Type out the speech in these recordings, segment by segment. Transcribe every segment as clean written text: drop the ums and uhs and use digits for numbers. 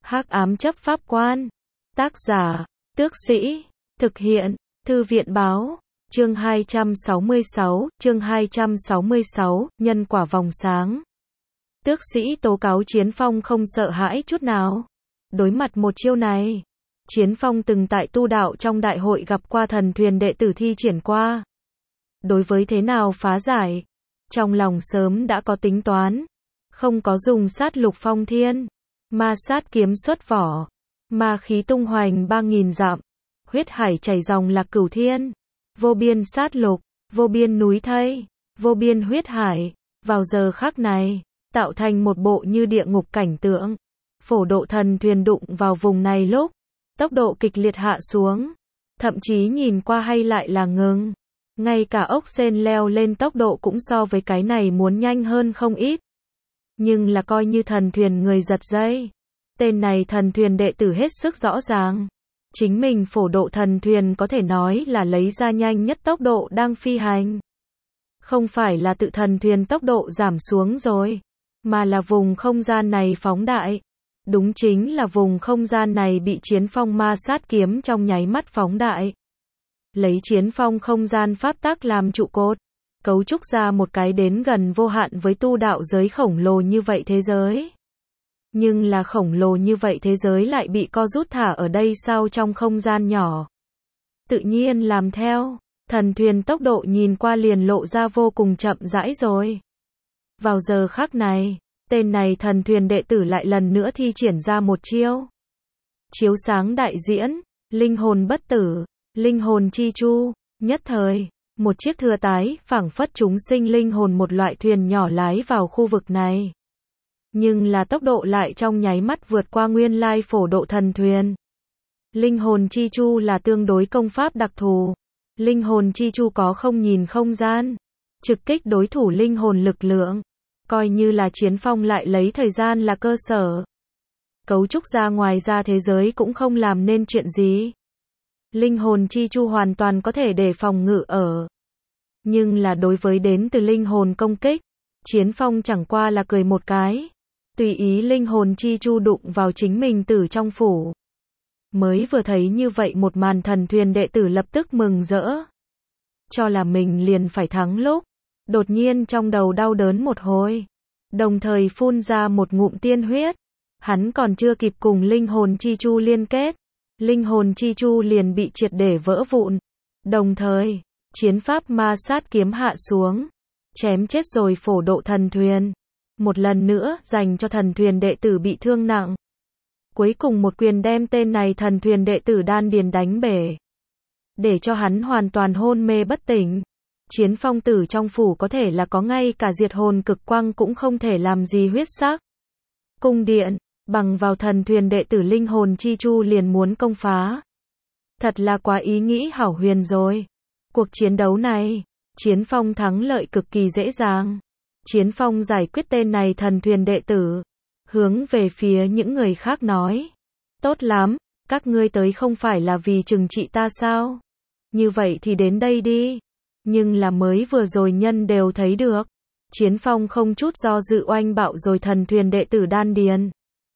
Hắc ám chấp pháp quan. Tác giả, Tước Sĩ. Thực hiện, Thư viện báo. Chương 266, nhân quả vòng sáng. Tước Sĩ tố cáo Chiến Phong không sợ hãi chút nào. Đối mặt một chiêu này, Chiến Phong từng tại tu đạo trong đại hội gặp qua thần thuyền đệ tử thi triển qua. Đối với thế nào phá giải, trong lòng sớm đã có tính toán. Không có dùng sát lục phong thiên, ma sát kiếm xuất vỏ, ma khí tung hoành 3000 dặm, huyết hải chảy dòng lạc cửu thiên, vô biên sát lục, vô biên núi thây, vô biên huyết hải, vào giờ khắc này, tạo thành một bộ như địa ngục cảnh tượng. Phổ độ thần thuyền đụng vào vùng này lúc, tốc độ kịch liệt hạ xuống, thậm chí nhìn qua hay lại là ngừng. Ngay cả ốc sên leo lên tốc độ cũng so với cái này muốn nhanh hơn không ít. Nhưng là coi như thần thuyền người giật dây. Tên này thần thuyền đệ tử hết sức rõ ràng. Chính mình phổ độ thần thuyền có thể nói là lấy ra nhanh nhất tốc độ đang phi hành. Không phải là tự thần thuyền tốc độ giảm xuống rồi, mà là vùng không gian này phóng đại. Đúng chính là vùng không gian này bị Chiến Phong ma sát kiếm trong nháy mắt phóng đại. Lấy Chiến Phong không gian pháp tắc làm trụ cột, cấu trúc ra một cái đến gần vô hạn với tu đạo giới khổng lồ như vậy thế giới. Nhưng là khổng lồ như vậy thế giới lại bị co rút thả ở đây sao trong không gian nhỏ. Tự nhiên làm theo, thần thuyền tốc độ nhìn qua liền lộ ra vô cùng chậm rãi rồi. Vào giờ khắc này, tên này thần thuyền đệ tử lại lần nữa thi triển ra một chiêu. Chiếu sáng đại diễn, linh hồn bất tử, linh hồn chi chu, nhất thời. Một chiếc thừa tái, phảng phất chúng sinh linh hồn một loại thuyền nhỏ lái vào khu vực này. Nhưng là tốc độ lại trong nháy mắt vượt qua nguyên lai phổ độ thần thuyền. Linh hồn chi chu là tương đối công pháp đặc thù. Linh hồn chi chu có không nhìn không gian, trực kích đối thủ linh hồn lực lượng. Coi như là Chiến Phong lại lấy thời gian là cơ sở. Cấu trúc ra ngoài ra thế giới cũng không làm nên chuyện gì. Linh hồn chi chu hoàn toàn có thể để phòng ngự ở. Nhưng là đối với đến từ linh hồn công kích, Chiến Phong chẳng qua là cười một cái. Tùy ý linh hồn chi chu đụng vào chính mình tử trong phủ. Mới vừa thấy như vậy một màn thần thuyền đệ tử lập tức mừng rỡ. Cho là mình liền phải thắng lúc. Đột nhiên trong đầu đau đớn một hồi. Đồng thời phun ra một ngụm tiên huyết. Hắn còn chưa kịp cùng linh hồn chi chu liên kết. Linh hồn chi chu liền bị triệt để vỡ vụn. Đồng thời, chiến pháp ma sát kiếm hạ xuống. Chém chết rồi phổ độ thần thuyền. Một lần nữa dành cho thần thuyền đệ tử bị thương nặng. Cuối cùng một quyền đem tên này thần thuyền đệ tử đan điền đánh bể. Để cho hắn hoàn toàn hôn mê bất tỉnh. Chiến Phong tử trong phủ có thể là có ngay cả diệt hồn cực quang cũng không thể làm gì huyết sắc. Cung điện, bằng vào thần thuyền đệ tử linh hồn chi chu liền muốn công phá. Thật là quá ý nghĩ hảo huyền rồi. Cuộc chiến đấu này, Chiến Phong thắng lợi cực kỳ dễ dàng. Chiến Phong giải quyết tên này thần thuyền đệ tử. Hướng về phía những người khác nói. Tốt lắm, các ngươi tới không phải là vì trừng trị ta sao? Như vậy thì đến đây đi. Nhưng là mới vừa rồi nhân đều thấy được. Chiến Phong không chút do dự oanh bạo rồi thần thuyền đệ tử đan điền.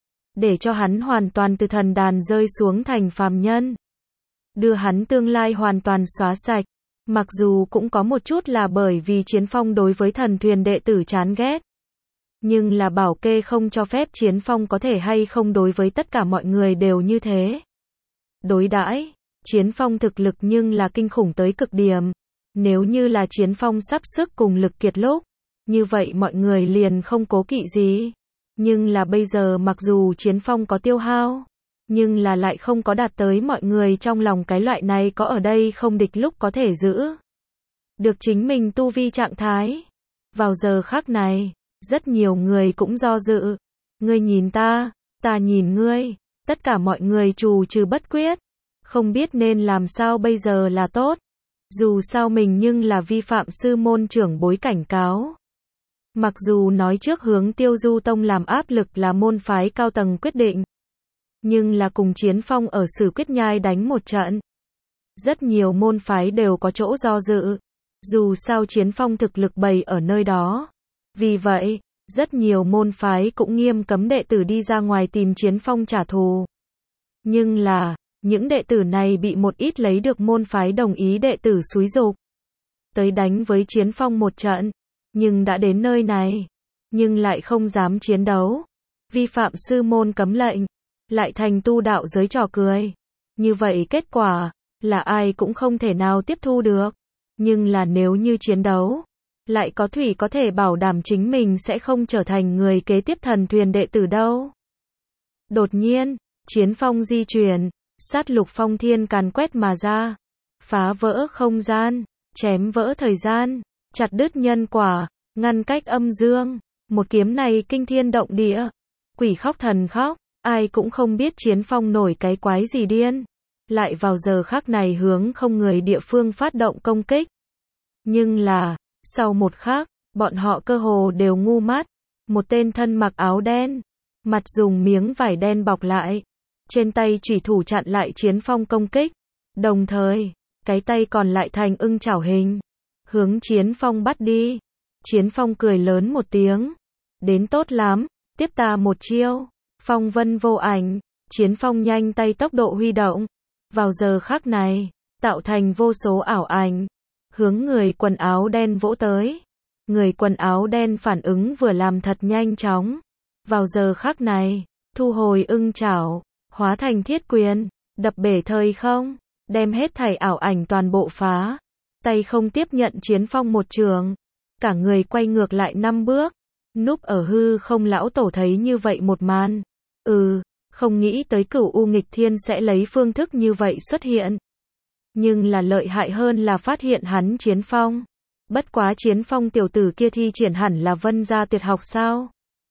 Để cho hắn hoàn toàn từ thần đàn rơi xuống thành phàm nhân. Đưa hắn tương lai hoàn toàn xóa sạch. Mặc dù cũng có một chút là bởi vì Chiến Phong đối với thần thuyền đệ tử chán ghét. Nhưng là bảo kê không cho phép Chiến Phong có thể hay không đối với tất cả mọi người đều như thế. Đối đãi, Chiến Phong thực lực nhưng là kinh khủng tới cực điểm. Nếu như là Chiến Phong sắp sức cùng lực kiệt lúc, như vậy mọi người liền không cố kỵ gì. Nhưng là bây giờ mặc dù Chiến Phong có tiêu hao, nhưng là lại không có đạt tới mọi người trong lòng cái loại này có ở đây không địch lúc có thể giữ được chính mình tu vi trạng thái. Vào giờ khắc này, rất nhiều người cũng do dự. Ngươi nhìn ta nhìn ngươi, tất cả mọi người trù trừ bất quyết. Không biết nên làm sao bây giờ là tốt. Dù sao mình nhưng là vi phạm sư môn trưởng bối cảnh cáo. Mặc dù nói trước hướng Tiêu Du Tông làm áp lực là môn phái cao tầng quyết định. Nhưng là cùng Chiến Phong ở Sử Quyết Nhai đánh một trận. Rất nhiều môn phái đều có chỗ do dự. Dù sao Chiến Phong thực lực bày ở nơi đó. Vì vậy, Rất nhiều môn phái cũng nghiêm cấm đệ tử đi ra ngoài tìm Chiến Phong trả thù. Nhưng là, những đệ tử này bị một ít lấy được môn phái đồng ý đệ tử xúi giục tới đánh với Chiến Phong một trận, nhưng đã đến nơi này, nhưng lại không dám chiến đấu, vi phạm sư môn cấm lệnh, lại thành tu đạo giới trò cười. Như vậy kết quả là ai cũng không thể nào tiếp thu được. Nhưng là nếu như chiến đấu, lại có thủy có thể bảo đảm chính mình sẽ không trở thành người kế tiếp thần thuyền đệ tử đâu. Đột nhiên, Chiến Phong di chuyển, sát lục phong thiên càn quét mà ra, phá vỡ không gian, chém vỡ thời gian, chặt đứt nhân quả, ngăn cách âm dương. Một kiếm này kinh thiên động địa, quỷ khóc thần khóc, ai cũng không biết Chiến Phong nổi cái quái gì điên, lại vào giờ khắc này hướng không người địa phương phát động công kích. Nhưng là, sau một khắc, bọn họ cơ hồ đều ngu mắt. Một tên thân mặc áo đen, mặt dùng miếng vải đen bọc lại, trên tay chủy thủ chặn lại Chiến Phong công kích, đồng thời, cái tay còn lại thành ưng chảo hình, hướng Chiến Phong bắt đi. Chiến Phong cười lớn một tiếng, đến tốt lắm, tiếp ta một chiêu. Phong vân vô ảnh, Chiến Phong nhanh tay tốc độ huy động, vào giờ khắc này, tạo thành vô số ảo ảnh, hướng người quần áo đen vỗ tới. Người quần áo đen phản ứng vừa làm thật nhanh chóng, vào giờ khắc này, thu hồi ưng chảo, hóa thành thiết quyền, đập bể thời không, đem hết thảy ảo ảnh toàn bộ phá. Tay không tiếp nhận Chiến Phong một trường, cả người quay ngược lại 5 bước, núp ở hư không. Lão tổ thấy như vậy một màn, không nghĩ tới Cửu U Nghịch Thiên sẽ lấy phương thức như vậy xuất hiện. Nhưng là lợi hại hơn là phát hiện hắn Chiến Phong. Bất quá Chiến Phong tiểu tử kia thi triển hẳn là Vân gia tuyệt học sao?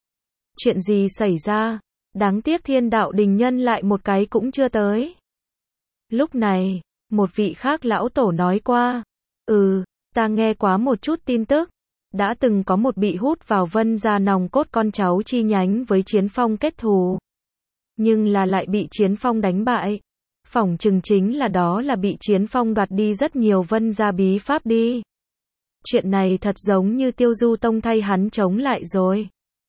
Chuyện gì xảy ra? Đáng tiếc Thiên Đạo Đình Nhân lại một cái cũng chưa tới. Lúc này, một vị khác lão tổ nói qua, ta nghe quá một chút tin tức, đã từng có một bị hút vào Vân gia nòng cốt con cháu chi nhánh với Chiến Phong kết thù. Nhưng là lại bị Chiến Phong đánh bại. Phỏng chừng chính là đó là bị Chiến Phong đoạt đi rất nhiều Vân gia bí pháp đi. Chuyện này thật giống như Tiêu Du Tông thay hắn chống lại rồi.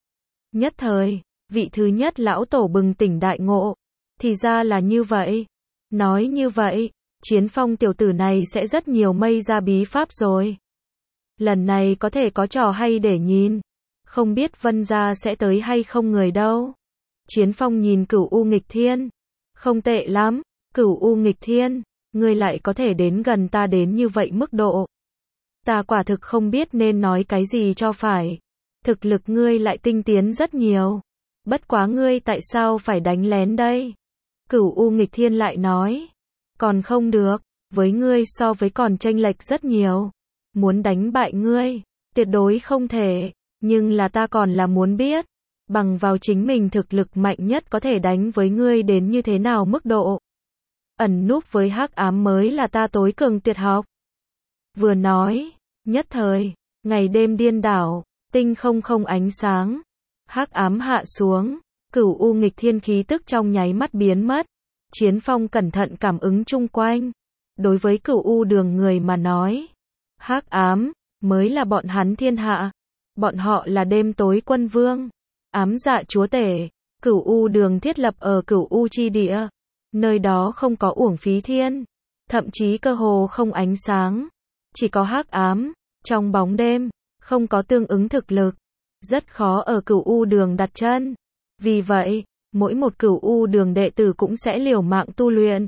Nhất thời, vị thứ nhất lão tổ bừng tỉnh đại ngộ. Thì ra là như vậy. Nói như vậy, Chiến Phong tiểu tử này sẽ rất nhiều mây ra bí pháp rồi. Lần này có thể có trò hay để nhìn. Không biết Vân gia sẽ tới hay không người đâu. Chiến Phong nhìn Cửu U Nghịch Thiên. Không tệ lắm, Cửu U Nghịch Thiên, ngươi lại có thể đến gần ta đến như vậy mức độ. Ta quả thực không biết nên nói cái gì cho phải. Thực lực ngươi lại tinh tiến rất nhiều. Bất quá ngươi tại sao phải đánh lén đây? Cửu U Nghịch Thiên lại nói. Còn không được, với ngươi so với còn chênh lệch rất nhiều. Muốn đánh bại ngươi, tuyệt đối không thể. Nhưng là ta còn là muốn biết, bằng vào chính mình thực lực mạnh nhất có thể đánh với ngươi đến như thế nào mức độ. Ẩn núp với hắc ám mới là ta tối cường tuyệt học. Vừa nói, nhất thời, ngày đêm điên đảo, tinh không không ánh sáng, hắc ám hạ xuống, Cửu U Nghịch Thiên khí tức trong nháy mắt biến mất. Chiến Phong cẩn thận cảm ứng chung quanh. Đối với Cửu U Đường người mà nói, hắc ám mới là bọn hắn thiên hạ. Bọn họ là đêm tối quân vương, ám dạ chúa tể. Cửu U Đường thiết lập ở Cửu U chi địa. Nơi đó không có uổng phí thiên, thậm chí cơ hồ không ánh sáng, chỉ có hắc ám, trong bóng đêm, không có tương ứng thực lực, rất khó ở Cửu U Đường đặt chân. Vì vậy, mỗi một Cửu U Đường đệ tử cũng sẽ liều mạng tu luyện.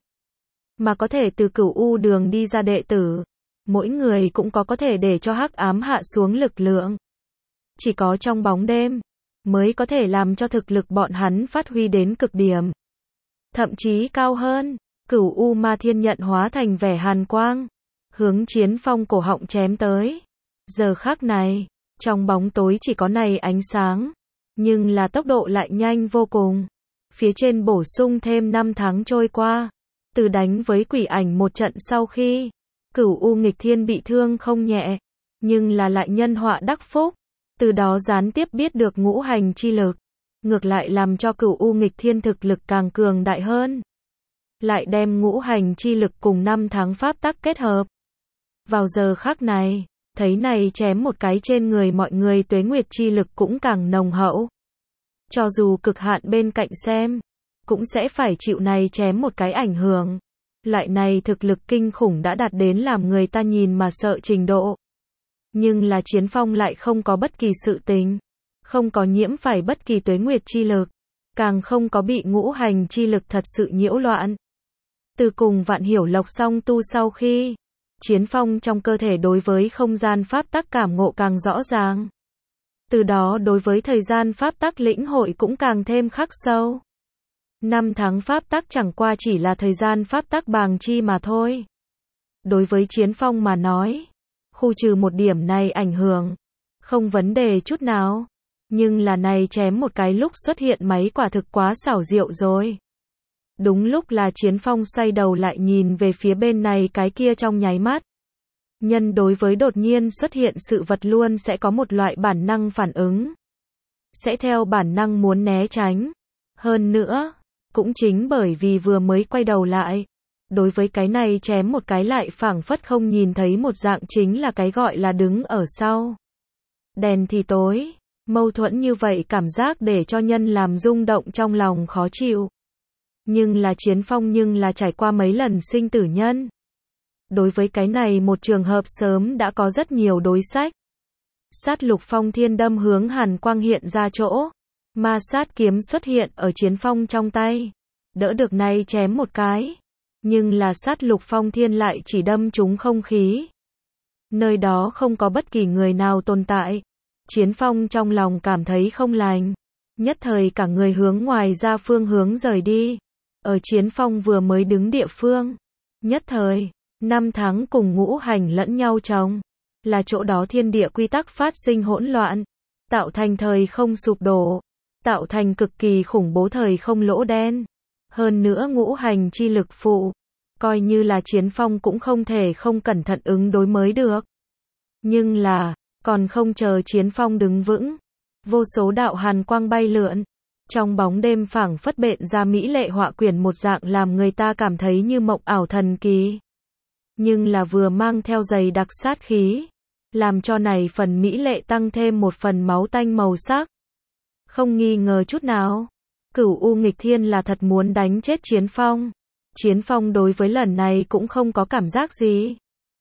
Mà có thể từ Cửu U Đường đi ra đệ tử, mỗi người cũng có thể để cho hắc ám hạ xuống lực lượng. Chỉ có trong bóng đêm, mới có thể làm cho thực lực bọn hắn phát huy đến cực điểm. Thậm chí cao hơn, Cửu U Ma Thiên nhận hóa thành vẻ hàn quang, hướng Chiến Phong cổ họng chém tới. Giờ khắc này, trong bóng tối chỉ có này ánh sáng, nhưng là tốc độ lại nhanh vô cùng. Phía trên bổ sung thêm 5 tháng trôi qua, từ đánh với quỷ ảnh một trận sau khi, Cửu U Nghịch Thiên bị thương không nhẹ, nhưng là lại nhân họa đắc phúc, từ đó gián tiếp biết được ngũ hành chi lực. Ngược lại làm cho Cửu U Nghịch Thiên thực lực càng cường đại hơn. Lại đem ngũ hành chi lực cùng 5 tháng pháp tắc kết hợp. Vào giờ khắc này, Thấy này chém một cái trên người mọi người tuế nguyệt chi lực cũng càng nồng hậu. Cho dù cực hạn bên cạnh xem, cũng sẽ phải chịu này chém một cái ảnh hưởng. Loại này thực lực kinh khủng đã đạt đến làm người ta nhìn mà sợ trình độ. Nhưng là Chiến Phong lại không có bất kỳ sự tình, không có nhiễm phải bất kỳ tuế nguyệt chi lực, càng không có bị ngũ hành chi lực thật sự nhiễu loạn. Từ cùng Vạn Hiểu Lộc song tu sau khi, Chiến Phong trong cơ thể đối với không gian pháp tắc cảm ngộ càng rõ ràng. Từ đó đối với thời gian pháp tắc lĩnh hội cũng càng thêm khắc sâu. Năm tháng pháp tắc chẳng qua chỉ là thời gian pháp tắc bàng chi mà thôi. Đối với Chiến Phong mà nói, khu trừ một điểm này ảnh hưởng, không vấn đề chút nào. Nhưng là này chém một cái lúc xuất hiện máy quả thực quá xảo diệu rồi. Đúng lúc là Chiến Phong xoay đầu lại nhìn về phía bên này cái kia trong nháy mắt. Nhân đối với đột nhiên xuất hiện sự vật luôn sẽ có một loại bản năng phản ứng. Sẽ theo bản năng muốn né tránh. Hơn nữa, cũng chính bởi vì vừa mới quay đầu lại, đối với cái này chém một cái lại phảng phất không nhìn thấy một dạng chính là cái gọi là đứng ở sau. Đèn thì tối, mâu thuẫn như vậy cảm giác để cho nhân làm rung động trong lòng khó chịu. Nhưng là Chiến Phong nhưng là trải qua mấy lần sinh tử nhân. Đối với cái này một trường hợp sớm đã có rất nhiều đối sách. Sát lục phong thiên đâm hướng hàn quang hiện ra chỗ. Ma sát kiếm xuất hiện ở Chiến Phong trong tay. Đỡ được này chém một cái. Nhưng là sát lục phong thiên lại chỉ đâm trúng không khí. Nơi đó không có bất kỳ người nào tồn tại. Chiến Phong trong lòng cảm thấy không lành. Nhất thời cả người hướng ngoài ra phương hướng rời đi. Ở Chiến Phong vừa mới đứng địa phương. Nhất thời, năm tháng cùng ngũ hành lẫn nhau chồng. Là chỗ đó thiên địa quy tắc phát sinh hỗn loạn. Tạo thành thời không sụp đổ. Tạo thành cực kỳ khủng bố thời không lỗ đen. Hơn nữa ngũ hành chi lực phụ. Coi như là Chiến Phong cũng không thể không cẩn thận ứng đối mới được. Nhưng là, còn không chờ Chiến Phong đứng vững. Vô số đạo hàn quang bay lượn. Trong bóng đêm phảng phất bện ra mỹ lệ họa quyển một dạng làm người ta cảm thấy như mộng ảo thần kỳ. Nhưng là vừa mang theo dày đặc sát khí. Làm cho này phần mỹ lệ tăng thêm một phần máu tanh màu sắc. Không nghi ngờ chút nào. Cửu U nghịch thiên là thật muốn đánh chết Chiến Phong. Chiến Phong đối với lần này cũng không có cảm giác gì.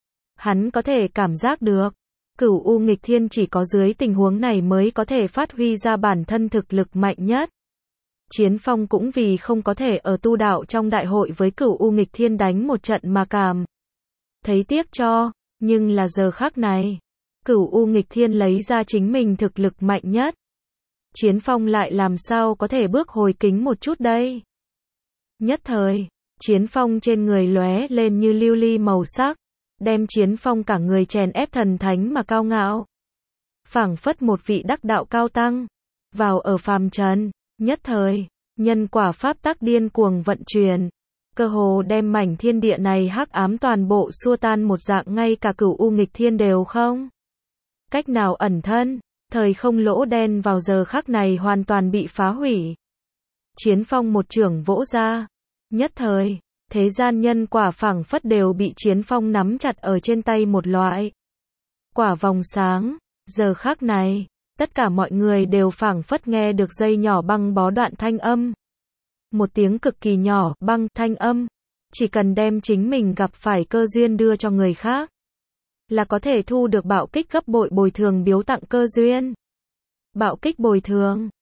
Hắn có thể cảm giác được. Cửu U nghịch thiên chỉ có dưới tình huống này mới có thể phát huy ra bản thân thực lực mạnh nhất. Chiến Phong cũng vì không có thể ở tu đạo trong đại hội với Cửu U nghịch thiên đánh một trận mà cảm thấy tiếc cho, nhưng là giờ khắc này, Cửu U nghịch thiên lấy ra chính mình thực lực mạnh nhất. Chiến Phong lại làm sao có thể bước hồi kính một chút đây? Nhất thời, Chiến Phong trên người lóe lên như lưu ly màu sắc, đem Chiến Phong cả người chèn ép thần thánh mà cao ngạo. Phảng phất một vị đắc đạo cao tăng, vào ở phàm trần, nhất thời, nhân quả pháp tắc điên cuồng vận chuyển, cơ hồ đem mảnh thiên địa này hắc ám toàn bộ xua tan một dạng, ngay cả Cửu U nghịch thiên đều không cách nào ẩn thân, thời không lỗ đen vào giờ khắc này hoàn toàn bị phá hủy. Chiến Phong một chưởng vỗ ra, nhất thời, thế gian nhân quả phảng phất đều bị Chiến Phong nắm chặt ở trên tay một loại. Quả vòng sáng, giờ khắc này, tất cả mọi người đều phảng phất nghe được dây nhỏ băng bó đoạn thanh âm. Một tiếng cực kỳ nhỏ, băng, thanh âm. Chỉ cần đem chính mình gặp phải cơ duyên đưa cho người khác, là có thể thu được bạo kích gấp bội bồi thường biếu tặng cơ duyên. Bạo kích bồi thường,